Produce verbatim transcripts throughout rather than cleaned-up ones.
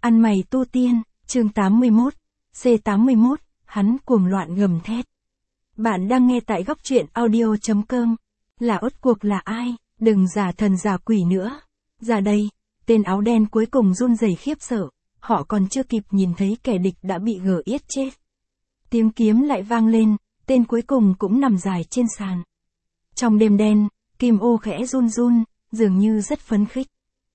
Ăn mày tu tiên, chương tám mươi mốt, C tám mươi mốt, hắn cuồng loạn gầm thét. Bạn đang nghe tại góc truyện audio chấm com. Là ốt cuộc là ai, đừng giả thần giả quỷ nữa. Ra đây, tên áo đen cuối cùng run rẩy khiếp sợ, họ còn chưa kịp nhìn thấy kẻ địch đã bị gờ yết chết. Tiếng kiếm lại vang lên, tên cuối cùng cũng nằm dài trên sàn. Trong đêm đen, Kim Ô khẽ run run, dường như rất phấn khích.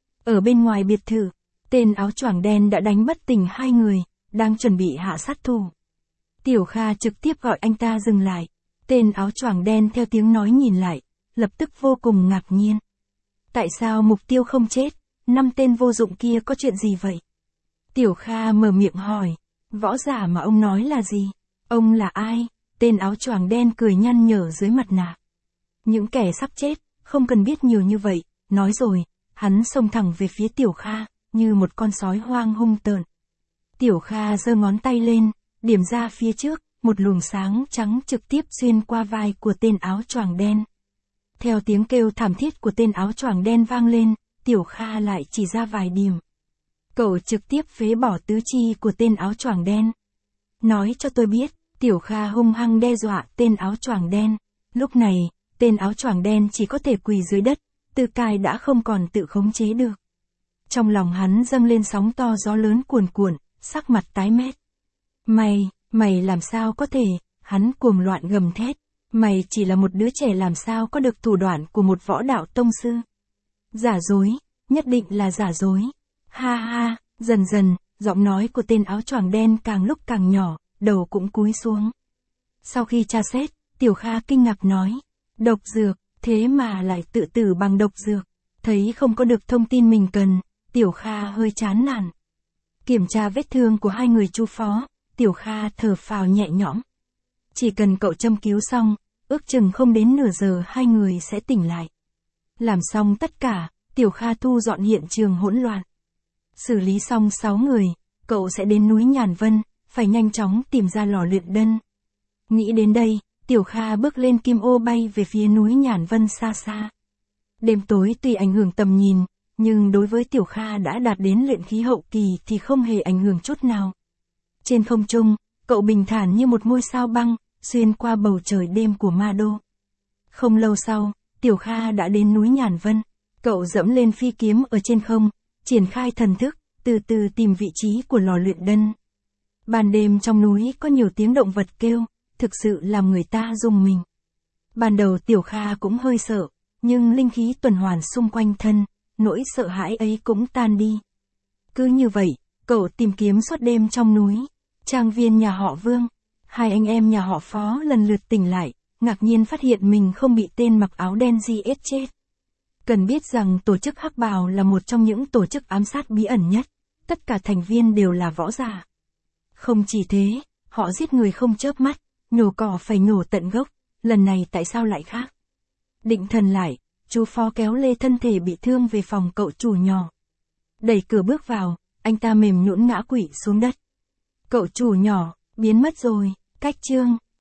Ở bên ngoài biệt thự, tên áo choàng đen đã đánh bất tỉnh hai người, đang chuẩn bị hạ sát thủ. Tiểu Kha trực tiếp gọi anh ta dừng lại. Tên áo choàng đen theo tiếng nói nhìn lại, lập tức vô cùng ngạc nhiên. Tại sao mục tiêu không chết, năm tên vô dụng kia có chuyện gì vậy? Tiểu Kha mở miệng hỏi, võ giả mà ông nói là gì? Ông là ai? Tên áo choàng đen cười nhăn nhở dưới mặt nạ. Những kẻ sắp chết, không cần biết nhiều như vậy, nói rồi, hắn xông thẳng về phía Tiểu Kha, như một con sói hoang hung tợn. Tiểu Kha giơ ngón tay lên, điểm ra phía trước, một luồng sáng trắng trực tiếp xuyên qua vai của tên áo choàng đen. Theo tiếng kêu thảm thiết của tên áo choàng đen vang lên, Tiểu Kha lại chỉ ra vài điểm. Cậu trực tiếp phế bỏ tứ chi của tên áo choàng đen. Nói cho tôi biết, Tiểu Kha hung hăng đe dọa tên áo choàng đen. Lúc này, tên áo choàng đen chỉ có thể quỳ dưới đất, Tư Cai đã không còn tự khống chế được. Trong lòng hắn dâng lên sóng to gió lớn cuồn cuộn, sắc mặt tái mét. Mày, mày làm sao có thể, hắn cuồng loạn gầm thét. Mày chỉ là một đứa trẻ làm sao có được thủ đoạn của một võ đạo tông sư. Giả dối, nhất định là giả dối. Ha ha, dần dần, giọng nói của tên áo choàng đen càng lúc càng nhỏ, đầu cũng cúi xuống. Sau khi tra xét, Tiểu Kha kinh ngạc nói, độc dược, thế mà lại tự tử bằng độc dược. Thấy không có được thông tin mình cần, Tiểu Kha hơi chán nản. Kiểm tra vết thương của hai người Chu Phó, Tiểu Kha thở phào nhẹ nhõm. Chỉ cần cậu châm cứu xong, ước chừng không đến nửa giờ hai người sẽ tỉnh lại. Làm xong tất cả, Tiểu Kha thu dọn hiện trường hỗn loạn. Xử lý xong sáu người, cậu sẽ đến núi Nhàn Vân, phải nhanh chóng tìm ra lò luyện đân. Nghĩ đến đây, Tiểu Kha bước lên Kim Ô bay về phía núi Nhàn Vân xa xa. Đêm tối tuy ảnh hưởng tầm nhìn, nhưng đối với Tiểu Kha đã đạt đến luyện khí hậu kỳ thì không hề ảnh hưởng chút nào. Trên không trung, cậu bình thản như một ngôi sao băng, xuyên qua bầu trời đêm của Ma Đô. Không lâu sau, Tiểu Kha đã đến núi Nhàn Vân. Cậu dẫm lên phi kiếm ở trên không, triển khai thần thức, từ từ tìm vị trí của lò luyện đân. Ban đêm trong núi có nhiều tiếng động vật kêu, thực sự làm người ta rùng mình. Ban đầu Tiểu Kha cũng hơi sợ, nhưng linh khí tuần hoàn xung quanh thân, nỗi sợ hãi ấy cũng tan đi. Cứ như vậy, cậu tìm kiếm suốt đêm trong núi. Trang viên nhà họ Vương, hai anh em nhà họ Phó lần lượt tỉnh lại, ngạc nhiên phát hiện mình không bị tên mặc áo đen giết chết. Cần biết rằng tổ chức Hắc Bào là một trong những tổ chức ám sát bí ẩn nhất, tất cả thành viên đều là võ giả. Không chỉ thế, họ giết người không chớp mắt, nhổ cỏ phải nhổ tận gốc, lần này tại sao lại khác? Định thần lại, chú Phó kéo lê thân thể bị thương về phòng cậu chủ nhỏ. Đẩy cửa bước vào, anh ta mềm nhũn ngã quỵ xuống đất. Cậu chủ nhỏ, biến mất rồi, cách chương.